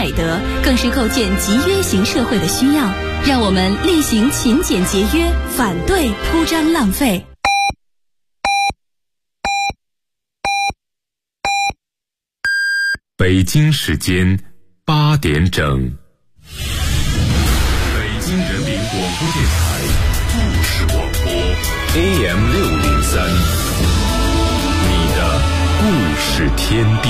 美德，更是构建集约型社会的需要。让我们力行勤俭节约，反对铺张浪费。 北京时间8点整。北京人民广播电台故事广播 AM603， 你的故事天地。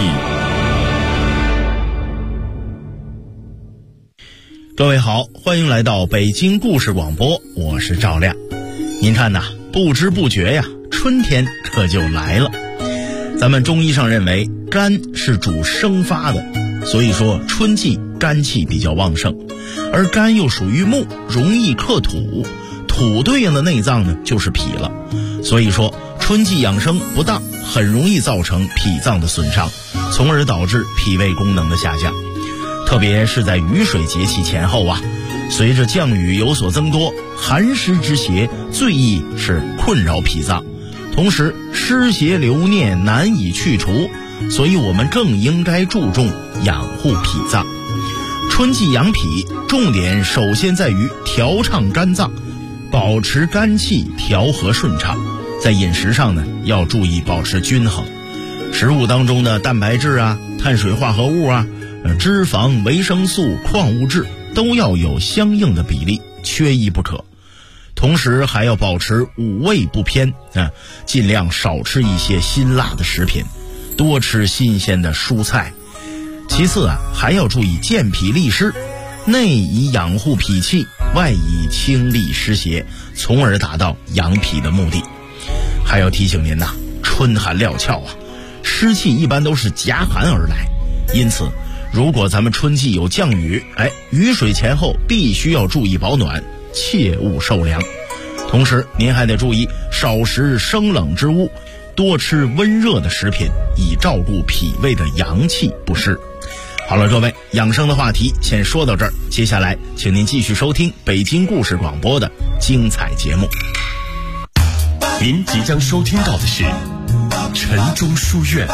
各位好，欢迎来到北京故事广播，我是赵亮。您看呐，不知不觉呀，春天可就来了。咱们中医上认为肝是主生发的，所以说春季肝气比较旺盛，而肝又属于木，容易克土，土对应的内脏呢就是脾了，所以说春季养生不当，很容易造成脾脏的损伤，从而导致脾胃功能的下降。特别是在雨水节气前后啊，随着降雨有所增多，寒湿之邪最易是困扰脾脏，同时湿邪留念难以去除，所以我们更应该注重养护脾脏。春季养脾，重点首先在于调畅肝脏，保持肝气调和顺畅。在饮食上呢，要注意保持均衡，食物当中的蛋白质啊、碳水化合物啊、脂肪、维生素、矿物质都要有相应的比例，缺一不可。同时还要保持五味不偏尽量少吃一些辛辣的食品，多吃新鲜的蔬菜。其次还要注意健脾利湿，内以养护脾气，外以清利湿邪，从而达到养脾的目的。还要提醒您春寒料峭湿气一般都是夹寒而来，因此如果咱们春季有降雨，雨水前后必须要注意保暖，切勿受凉。同时您还得注意少食生冷之物，多吃温热的食品，以照顾脾胃的阳气不失。好了，各位，养生的话题先说到这儿，接下来请您继续收听北京故事广播的精彩节目。 您即将收听到的是晨钟书院。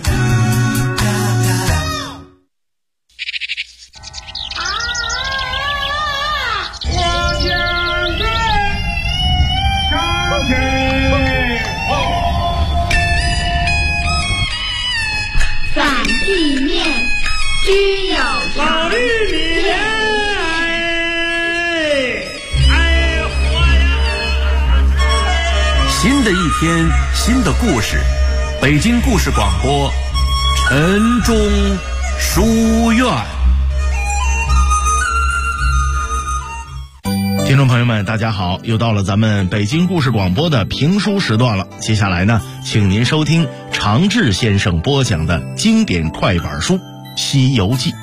需要老玉米， 新的一天，新的故事，北京故事广播，晨钟书院。 听众朋友们大家好，又到了咱们北京故事广播的评书时段了。接下来呢，请您收听常志先生播讲的经典快板书《西游记》。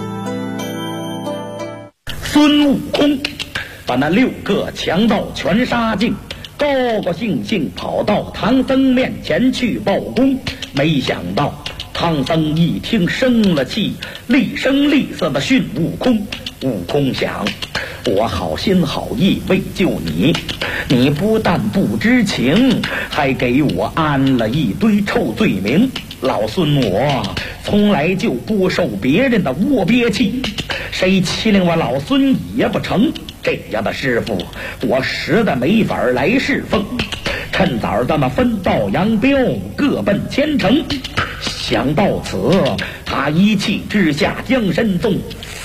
孙悟空把那6个强盗全杀尽，高高兴兴跑到唐僧面前去报功。没想到唐僧一听生了气，厉声厉色的训悟空。悟空想，我好心好意为救你，你不但不知情，还给我安了一堆臭罪名。老孙我从来就不受别人的窝憋气，谁欺凌我老孙也不成。这样的师傅我实在没法来侍奉。趁早咱们分道扬镳，各奔前程。想到此，他一气之下将身纵，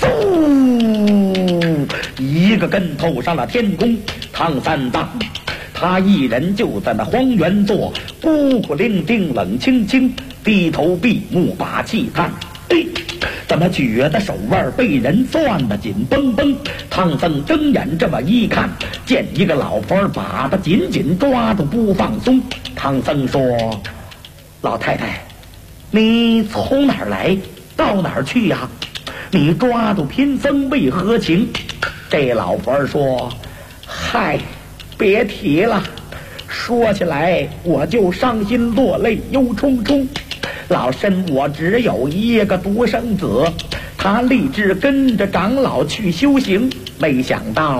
一个跟头上了天空。唐三藏他一人就在那荒原坐，孤苦伶仃冷清清，低头闭目把气叹。怎么觉得手腕被人攥得紧绷绷？唐僧睁眼这么一看，见一个老婆把他紧紧抓住不放松。唐僧说，老太太，你从哪儿来到哪儿去呀？你抓住贫僧为何情？这老婆说，嗨，别提了，说起来我就伤心落泪忧忡忡。老身我只有一个独生子，他立志跟着长老去修行，没想到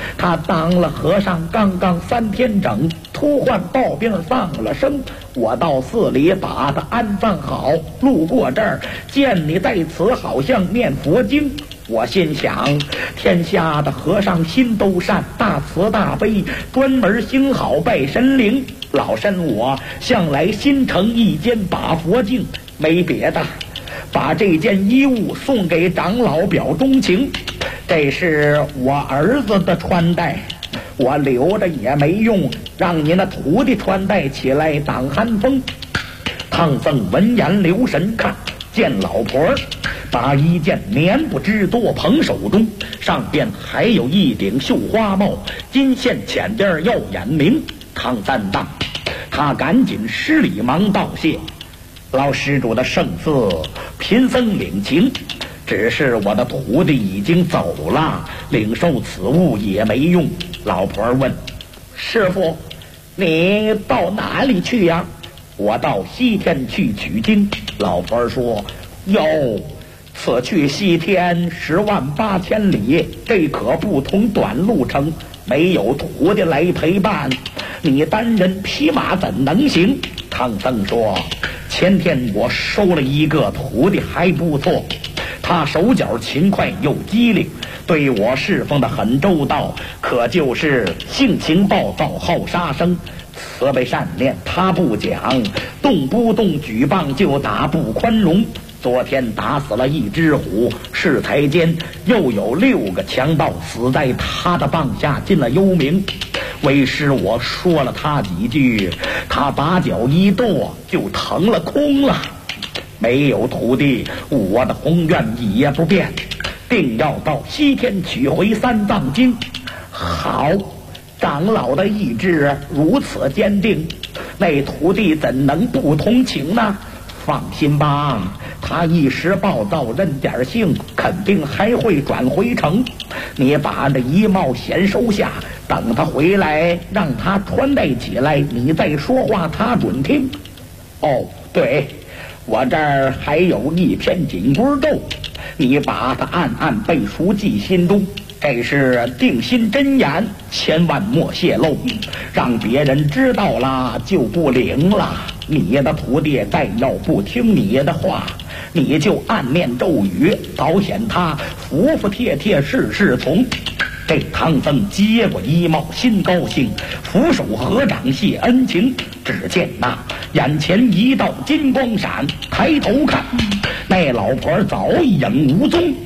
他当了和尚刚刚3天整，突患暴病丧了生。我到寺里把他安葬好，路过这儿见你在此，好像念佛经。我心想，天下的和尚心都善，大慈大悲，专门兴好拜神灵。老身我向来心诚意坚，把佛经没别的，把这件衣物送给长老表忠情。这是我儿子的穿戴，我留着也没用，让您的徒弟穿戴起来挡寒风。唐僧闻言留神看，见老婆把一件棉布织多捧手中，上边还有一顶绣花帽，金线浅边耀眼明。唐三藏他赶紧施礼忙道谢，老施主的圣赐，贫僧领情。只是我的徒弟已经走了，领受此物也没用。老婆问师傅，你到哪里去呀？我到西天去取经。老婆说，哟，此去西天108000里，这可不同短路程，没有徒弟来陪伴，你单人匹马怎能行？唐僧说，前天我收了一个徒弟还不错，他手脚勤快又机灵，对我侍奉得很周到，可就是性情暴躁，好杀生，慈悲善念他不讲，动不动举棒就打，不宽容。昨天打死了1只虎，适才间又有6个强盗死在他的棒下，进了幽冥。为师我说了他几句，他把脚一跺就腾了空了。没有徒弟，我的宏愿也不变，定要到西天取回3藏经。好，长老的意志如此坚定，那徒弟怎能不同情呢？放心吧，他一时暴躁任点性，肯定还会转回城。你把这衣帽先收下，等他回来让他穿戴起来，你再说话他准听。哦，对，我这儿还有一篇紧箍咒，你把它暗暗背熟记心中，这是定心真言，千万莫泄露，让别人知道了就不灵了。你的徒弟再要不听你的话，你就暗念咒语，保险他服服帖帖，事事从。这唐僧接过衣帽，心高兴，俯首合掌谢恩情。只见那眼前一道金光闪，抬头看，那老婆早已影无踪。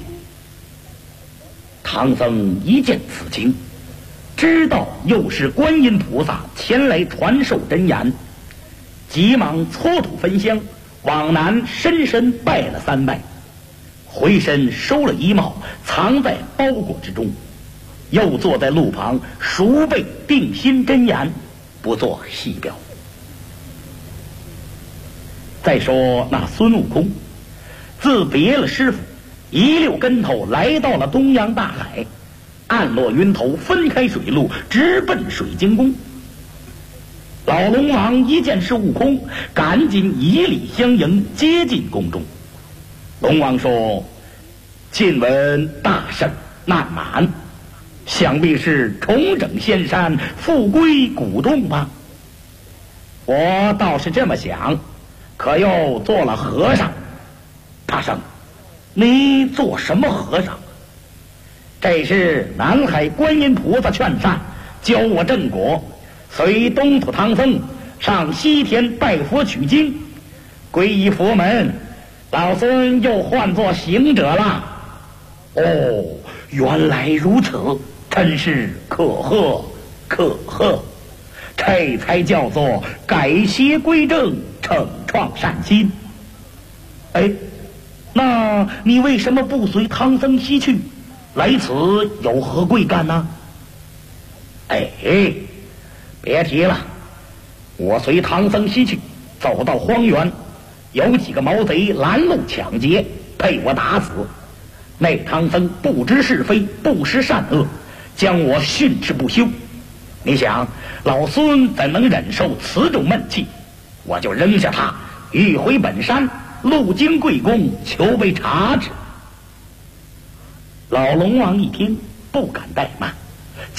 唐僧一见此情，知道又是观音菩萨前来传授真言，急忙搓土焚香，往南深深拜了3拜，回身收了衣帽，藏在包裹之中，又坐在路旁熟背定心真言，不做细表。再说那孙悟空，自别了师傅，一溜跟头来到了东洋大海，暗落云头，分开水路，直奔水晶宫。老龙王一见是悟空，赶紧以礼相迎，接近宫中。龙王说，近闻大圣难满，想必是重整仙山，复归古洞吧？我倒是这么想，可又做了和尚。大圣，你做什么和尚？这是南海观音菩萨劝善，教我正果，随东土唐僧上西天拜佛取经，皈依佛门，老孙又换作行者了。哦，原来如此，真是可贺可贺，这才叫做改邪归正，惩创善心。哎，那你为什么不随唐僧西去，来此有何贵干呢？哎，别提了，我随唐僧西去，走到荒原，有几个毛贼拦路抢劫，被我打死。那唐僧不知是非，不识善恶，将我训斥不休。你想老孙怎能忍受此种闷气？我就扔下他，欲回本山，路经贵公，求被察之。老龙王一听，不敢怠慢，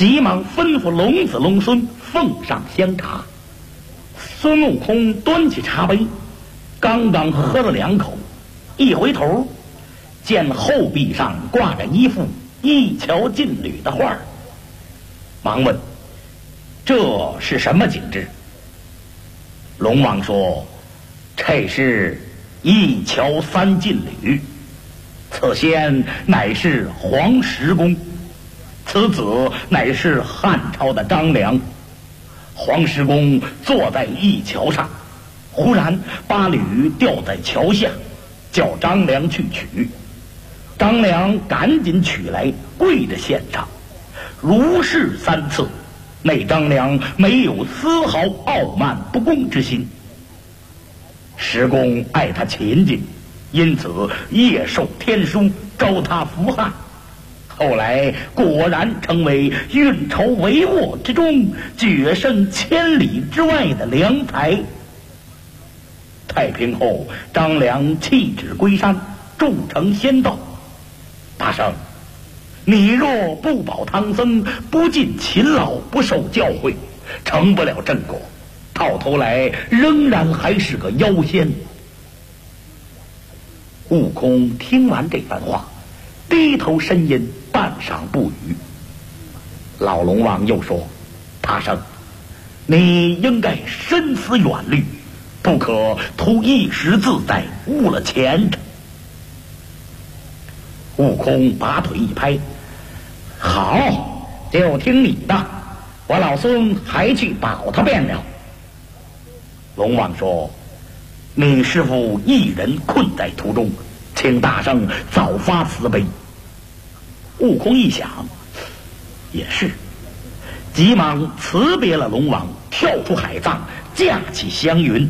急忙吩咐龙子龙孙奉上香茶。孙悟空端起茶杯，刚刚喝了2口，一回头见后壁上挂着一幅一桥劲旅的画，忙问：这是什么景致？龙王说：这是一桥3劲旅，此仙乃是黄石公，此子乃是汉朝的张良。黄石公坐在一桥上，忽然把履掉在桥下，叫张良去取。张良赶紧取来，跪着献上，如是3次。那张良没有丝毫傲慢不恭之心。石公爱他勤谨，因此夜受天书，招他服汉。后来果然成为运筹帷幄之中，决胜千里之外的良才。太平后，张良弃旨归山，铸成仙道。大圣，你若不保唐僧，不尽勤劳，不受教诲，成不了正果，到头来仍然还是个妖仙。悟空听完这番话，低头呻吟，半晌不语。老龙王又说：大圣，你应该深思远虑，不可图一时自在，误了前程。悟空拔腿一拍：好，就听你的，我老孙还去保他便了。龙王说：你师父一人困在途中，请大圣早发慈悲。悟空一想，也是，急忙辞别了龙王，跳出海藏，架起祥云。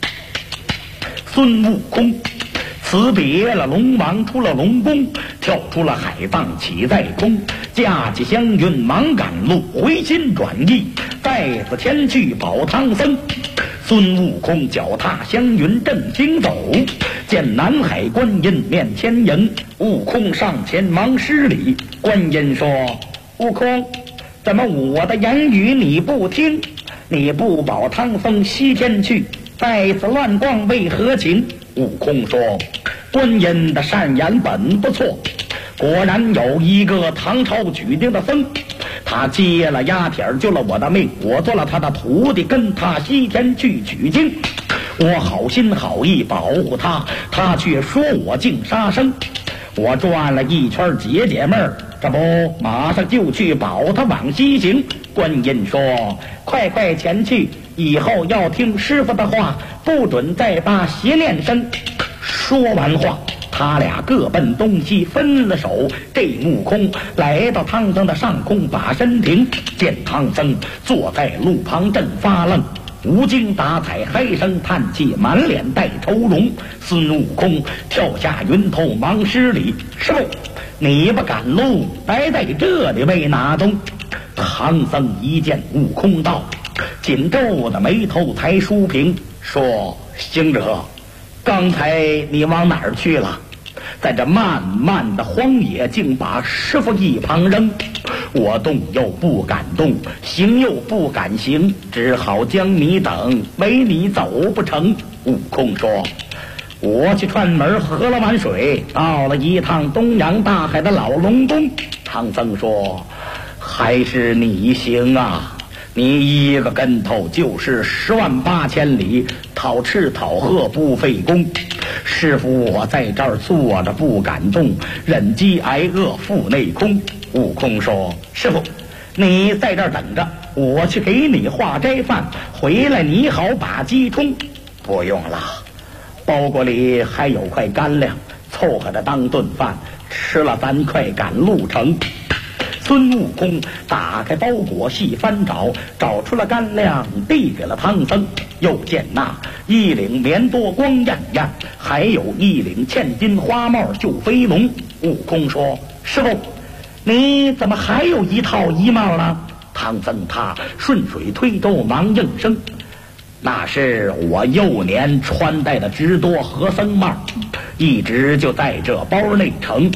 孙悟空辞别了龙王，出了龙宫，跳出了海藏，起在空，架起祥云，忙赶路，回心转意，再次前去保唐僧。孙悟空脚踏祥云正行走，见南海观音面前迎，悟空上前忙施礼。观音说：悟空，怎么我的言语你不听？你不保唐僧西天去，在此乱逛为何情？悟空说：观音的善言本不错，果然有一个唐朝举定的僧，他接了鸦帖救了我的命，我做了他的徒弟，跟他西天去取经。我好心好意保护他，他却说我竟杀生。我转了一圈解解闷儿，这不马上就去保他往西行。观音说：快快前去，以后要听师傅的话，不准再发邪念声。说完话，他俩各奔东西，分了手。这悟空来到唐僧的上空，把身停，见唐僧坐在路旁正发愣，无精打采，唉声叹气，满脸带愁容。孙悟空跳下云头，忙施礼：师傅，你不赶路，待在这里为哪宗？唐僧一见悟空到，紧皱的眉头才梳平，说：行者，刚才你往哪儿去了？在这漫漫的荒野，竟把师傅一旁扔，我动又不敢动，行又不敢行，只好将你等，唯你走不成。悟空说：我去串门喝了碗水，到了一趟东洋大海的老龙宫。唐僧说：还是你行啊，你一个跟头就是108000里，讨吃讨喝不费功。师傅我在这儿坐着不敢动，忍饥挨饿腹内空。悟空说：师傅，你在这儿等着，我去给你化斋饭，回来你好把鸡冲。不用了，包裹里还有块干粮，凑合着当顿饭，吃了咱快赶路程。孙悟空打开包裹细翻找，找出了干粮，递给了唐僧。又见那一领棉多光艳艳，还有一领嵌金花帽绣飞龙。悟空说：师傅，你怎么还有一套衣帽呢？唐僧他顺水推舟忙应声：那是我幼年穿戴的直多和僧帽，一直就在这包内成。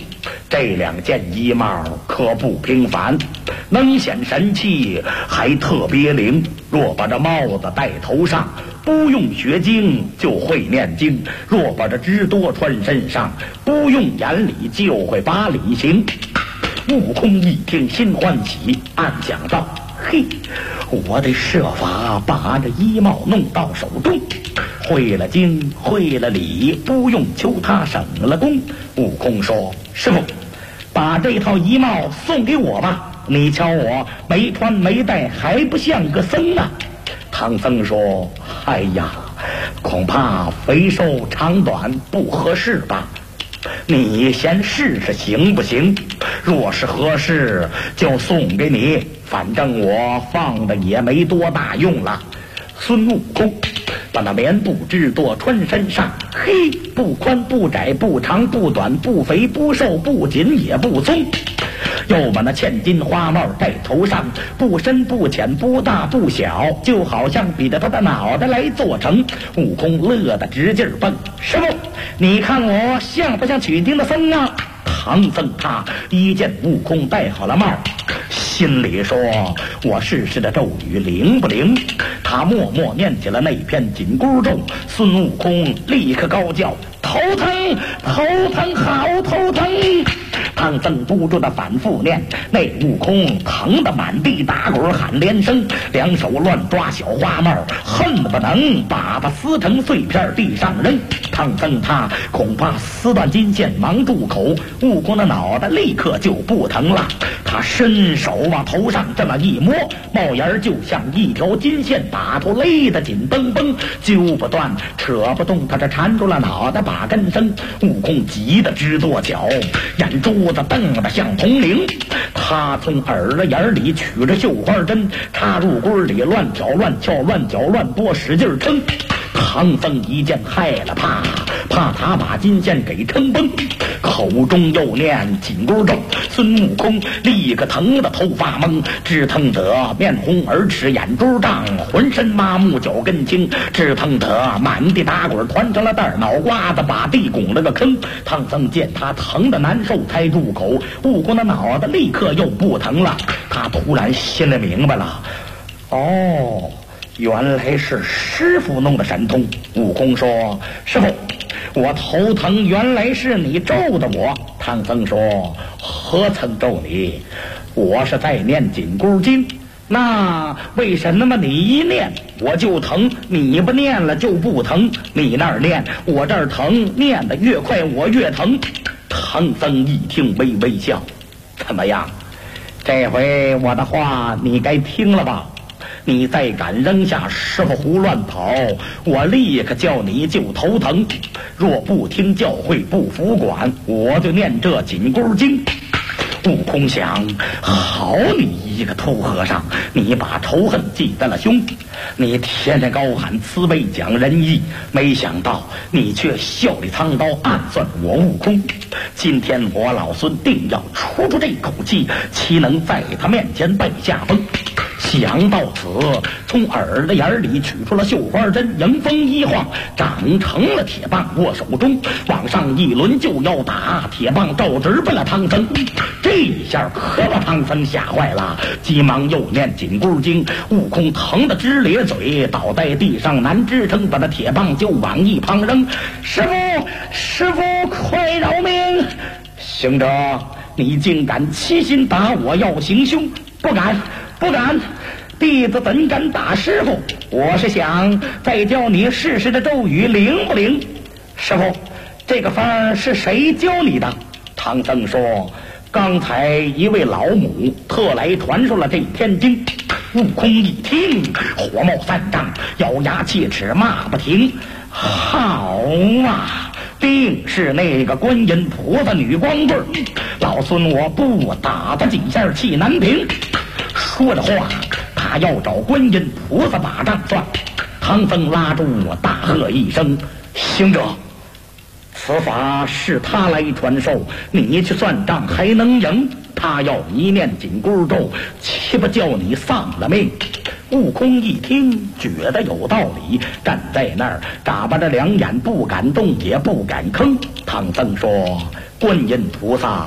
这2件衣帽可不平凡，能显神气，还特别灵。若把这帽子戴头上，不用学经就会念经；若把这知多穿身上，不用眼里就会把理行。悟空一听心欢喜，暗想道：嘿，我得设法把这衣帽弄到手中，会了经会了理，不用求他省了功。悟空说：师傅，把这套衣帽送给我吧，你瞧我没穿没戴还不像个僧啊。唐僧说：哎呀，恐怕肥瘦长短不合适吧，你先试试行不行？若是合适就送给你，反正我放的也没多大用了。孙悟空把那棉布织多穿身上，嘿，不宽不窄不长不短不肥不瘦不紧也不松，又把那千金花帽戴头上，不深不浅不大不小，就好像比着他的脑袋来做成。悟空乐得直劲儿蹦：师傅，你看我像不像取经的僧啊？唐僧他一见悟空戴好了帽，心里说：我试试的咒语灵不灵？他默默念起了那片紧箍咒。孙悟空立刻高叫：头疼头疼好头疼！唐僧不住的反复念，那悟空疼得满地打滚喊连声，两手乱抓小花帽，恨不能把它撕成碎片地上扔。唐僧他恐怕撕断金线忙住口，悟空的脑袋立刻就不疼了。他伸手往头上这么一摸，帽檐就像一条金线把头勒得紧绷绷，揪不断扯不动，他这缠住了脑袋把根生。悟空急得直跺脚，眼珠子瞪得像铜铃。他从耳朵眼里取着绣花针，插入龟里乱挑乱翘乱搅乱拨，使劲撑。唐僧一见害了，怕他把金线给撑崩，口中又念紧箍咒。孙悟空立刻疼得头发懵，只疼得面红耳赤眼珠胀，浑身麻木脚跟青，只疼得满地打滚团成了袋，脑瓜子把地拱了个坑。唐僧见他疼得难受，才入口。悟空的脑袋立刻又不疼了，他突然心里明白了，哦，原来是师傅弄的神通。悟空说：师傅，我头疼原来是你咒的我。唐僧说：何曾咒你？我是在念紧箍经。那为什么你一念我就疼，你不念了就不疼？你那儿念我这儿疼，念得越快我越疼。唐僧一听微微笑：怎么样，这回我的话你该听了吧？你再敢扔下师傅胡乱跑，我立刻叫你就头疼。若不听教诲不服管，我就念这紧箍经。悟空想：好你一个秃和尚，你把仇恨记在了胸，你天天高喊慈悲讲仁义，没想到你却笑里藏刀，暗算我悟空。今天我老孙定要出这口气，岂能在他面前败下风？想到此，从耳朵眼里取出了绣花针，迎风一晃，长成了铁棒，握手中往上一抡就要打，铁棒照直奔了唐僧。这一下可把唐僧吓坏了，急忙又念紧箍经。悟空疼得直咧嘴，倒在地上难支撑，把那铁棒就往一旁扔。师傅快饶命！行者，你竟敢欺心打我要行凶！不敢，弟子怎敢打师傅？我是想再教你试试这咒语灵不灵。师傅，这个法是谁教你的？唐僧说：刚才一位老母特来传授了这天经。悟空一听，火冒三丈，咬牙切齿骂不停：好啊，定是那个观音菩萨女光棍，老孙我不打他几下气难平。说着话，他要找观音菩萨把账算。唐僧拉住我，大喝一声：行者，此法是他来传授，你去算账还能赢？他要一念紧箍咒，岂不叫你丧了命？悟空一听，觉得有道理，站在那儿眨巴着两眼，不敢动也不敢吭。唐僧说：观音菩萨，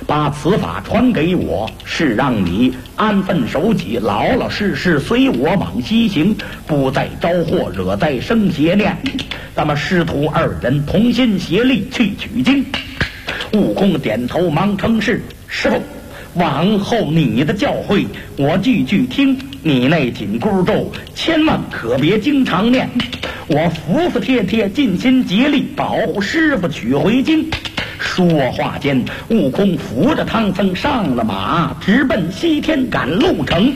把此法传给我，是让你安分守己，老老实实随我往西行，不再招祸惹灾生邪念。咱们师徒二人同心协力去取经。悟空点头忙称是。师傅，往后你的教诲我句句听，你那紧箍咒千万可别经常念，我服服帖帖尽心竭力保护师傅取回经。说话间，悟空扶着唐僧上了马，直奔西天赶路程。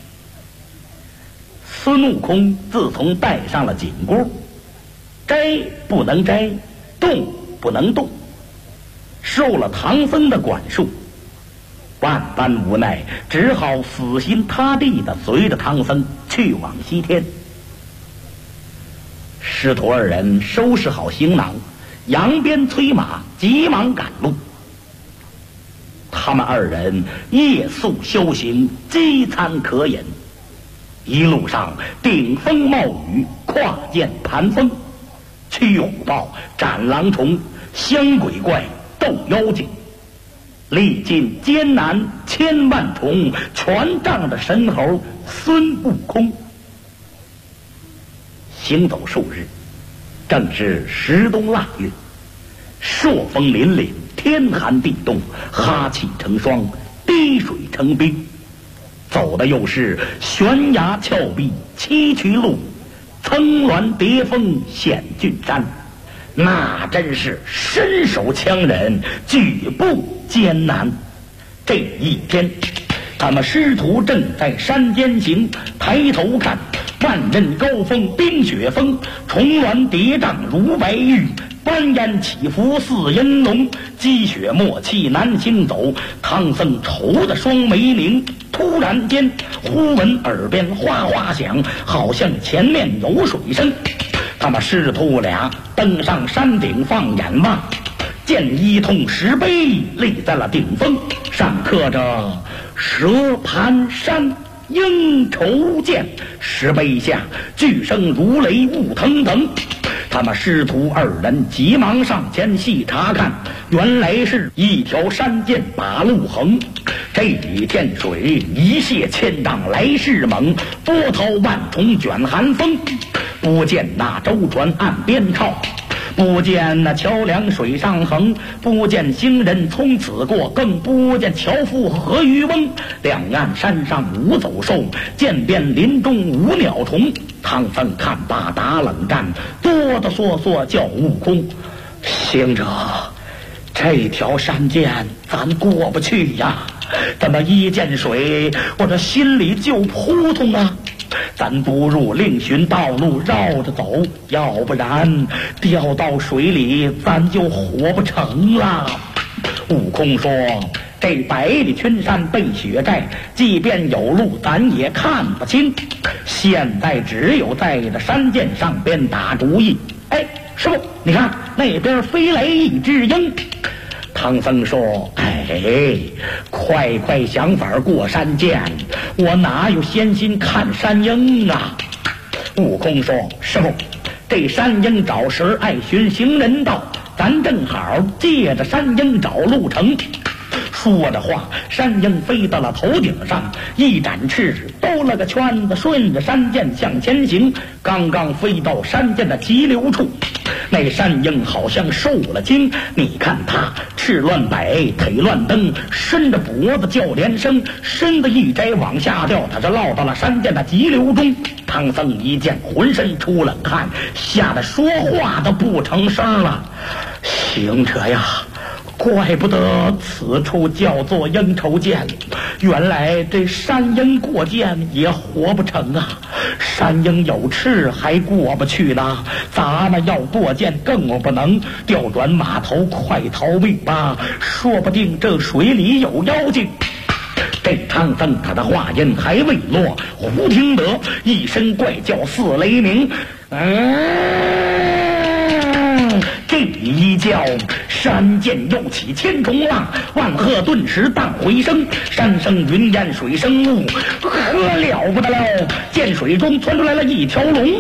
孙悟空自从戴上了紧箍，摘不能摘，动不能动，受了唐僧的管束，万般无奈，只好死心塌地的随着唐僧去往西天。师徒二人收拾好行囊，扬鞭催马，急忙赶路。他们二人夜宿修行，饥餐可饮，一路上顶风冒雨，跨涧盘风，驱虎豹，斩狼虫，相鬼怪，斗妖精，历尽艰难千万重，全仗着神猴孙悟空。行走数日，正是十冬腊月，朔风凛凛，天寒地冻，哈气成霜，滴水成冰。走的又是悬崖峭壁，崎岖路，层峦叠峰，险峻山，那真是身手强人，举步艰难。这一天，他们师徒正在山间行，抬头看，万仞高峰冰雪峰，重峦叠嶂如白玉，斑烟起伏似银龙，积雪默契难行走。唐僧愁得双眉凝，突然间忽闻耳边哗哗响，好像前面有水声。他们师徒俩登上山顶放眼望，见一通石碑立在了顶峰，上刻着蛇盘山应酬见，石碑下巨声如雷雾腾腾。他们师徒二人急忙上前细查看，原来是一条山涧把路横。这一天水一泻千丈来势猛，波涛万重卷寒风。不见那舟船岸边靠，不见那桥梁水上横，不见行人从此过，更不见樵夫何渔翁。两岸山上无走兽，涧边林中无鸟虫。唐僧看罢打冷战，哆哆嗦嗦叫悟空：行者，这条山涧咱过不去呀，怎么一见水我这心里就扑通啊？咱不如另寻道路绕着走，要不然掉到水里咱就活不成了。悟空说：这百里群山被雪盖，即便有路咱也看不清，现在只有在这山涧上边打主意。哎，师傅，你看那边飞来一只鹰。唐僧说：哎，快想法过山涧，我哪有闲心看山鹰啊？悟空说：师傅，这山鹰找食爱寻行人道，咱正好借着山鹰找路程。说着话，山鹰飞到了头顶上，一展翅，兜了个圈子，顺着山涧向前行。刚刚飞到山涧的急流处，那山鹰好像受了惊，你看它翅乱摆，腿乱蹬，伸着脖子叫连声，身子一摘往下掉，它就落到了山涧的急流中。唐僧一见，浑身出冷汗，吓得说话都不成声了。行者呀，怪不得此处叫做应酬涧，原来这山鹰过涧也活不成啊！山鹰有翅还过不去呢，咱们要过涧更不能，调转马头快逃命吧，说不定这水里有妖精。这唐僧他的话音还未落，忽听得一声怪叫似雷鸣，这一叫，山涧又起千重浪，万壑顿时荡回声，山生云烟水生雾，可了不得喽！涧水中窜出来了一条龙，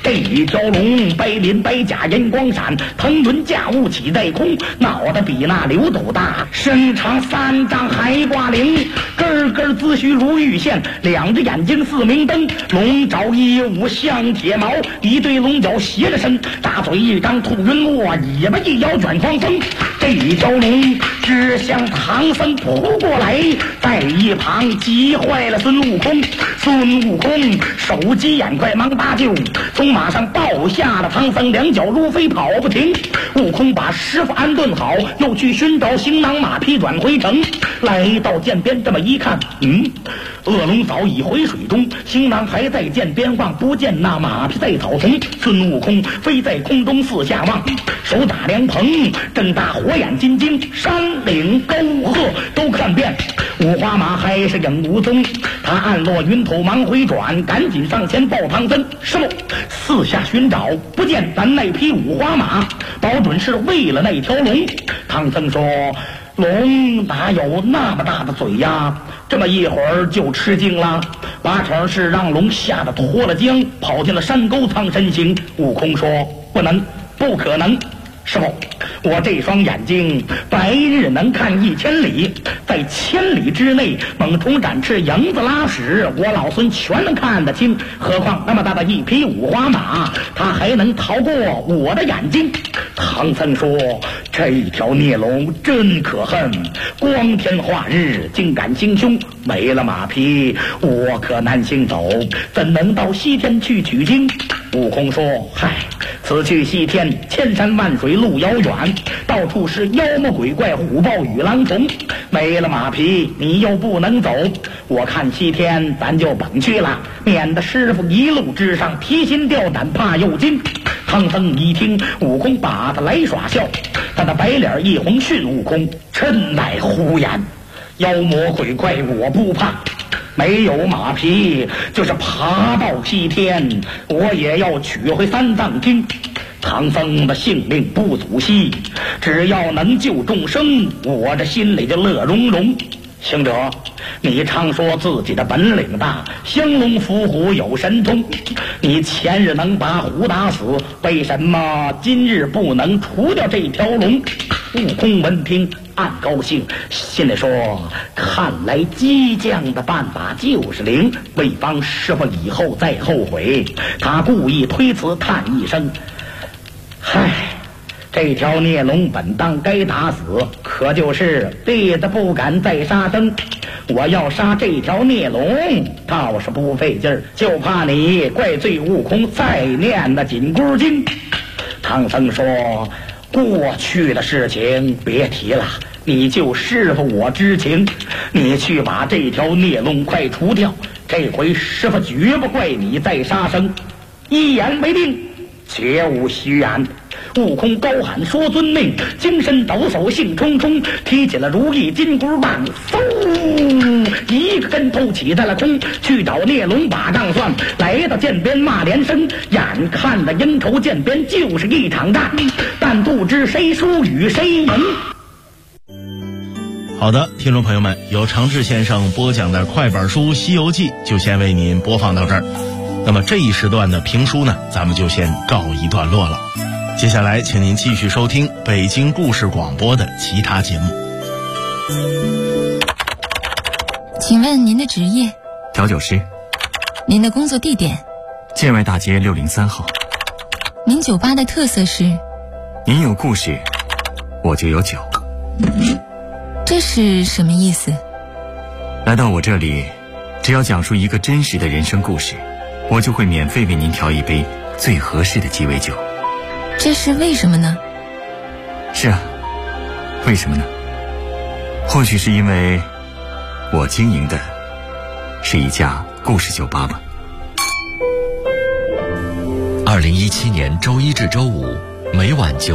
这一条龙白鳞白甲银光闪，腾云驾雾起在空，脑袋比那刘斗大，身长3丈海挂翎，根根髭须如玉线，两只眼睛似明灯，龙爪一舞像铁矛，一对龙角斜着身，大嘴一张吐云墨，尾巴一摇卷狂风。这一条龙直向唐僧扑过来，在一旁急坏了孙悟空。孙悟空手疾眼快忙搭救，从马上抱下了唐僧，两脚如飞跑不停。悟空把师傅安顿好，又去寻找行囊马匹转回城。来到涧边这么一看，恶龙早已回水中，行囊还在涧边望，不见那马匹在草丛。孙悟空飞在空中四下望，手打凉棚，睁大火眼金睛，山岭沟壑都看遍，五花马还是影无踪。他暗落云头忙回转，赶紧上前报唐僧：师傅，四下寻找不见咱那匹五花马，保准是为了那条龙。唐僧说：龙哪有那么大的嘴呀？这么一会儿就吃惊了，八成是让龙吓得脱了缰，跑进了山沟藏身形。悟空说：不能，不可能。师傅，我这双眼睛白日能看1000里，在1000里之内，猛虫展翅，蝇子拉屎，我老孙全能看得清，何况那么大的一匹五花马，它还能逃过我的眼睛？唐僧说：这条孽龙真可恨，光天化日竟敢行凶，没了马匹我可难行走，怎能到西天去取经？悟空说：嗨，此去西天千山万水路遥远，到处是妖魔鬼怪虎豹与狼虫，没了马匹你又不能走，我看西天咱就甭去了，免得师傅一路之上提心吊胆怕又惊。唐僧一听，悟空把他来耍笑，他的白脸一红，训悟空：真乃胡言，妖魔鬼怪我不怕，没有马匹就是爬到西天，我也要取回三藏经。唐僧的性命不足惜，只要能救众生，我这心里就乐融融。行者，你常说自己的本领大，降龙伏虎有神通，你前日能把虎打死，为什么今日不能除掉这条龙？悟空闻听暗高兴，心里说：看来激将的办法就是灵，为防师傅以后再后悔，他故意推辞，叹一声：嗨，这条孽龙本当该打死，可就是憋得不敢再杀生。我要杀这条孽龙倒是不费劲儿，就怕你怪罪悟空再念那紧箍经。唐僧说：过去的事情别提了，你就师傅我知情，你去把这条孽龙快除掉，这回师傅绝不怪你再杀生。一言为定，绝无虚言。悟空高喊说遵命，精神抖擞兴冲冲，提起了如意金箍棒，嗖一个跟头起在了空，去找孽龙把账算。来到涧边骂连声，眼看的应酬涧边就是一场战，但不知谁输与谁赢。 好的，听众朋友们，由长治先生播讲的快板书《西游记》就先为您播放到这儿。那么这一时段的评书呢，咱们就先告一段落了。接下来请您继续收听北京故事广播的其他节目。 请问您的职业？ 调酒师。 您的工作地点？ 建外大街603号。 您酒吧的特色是？ 您有故事，我就有酒。 这是什么意思？ 来到我这里，只要讲述一个真实的人生故事，我就会免费为您调一杯最合适的鸡尾酒。 这是为什么呢？ 是啊，为什么呢？或许是因为我经营的是一家故事酒吧吧。 2017年周一至周五每晚9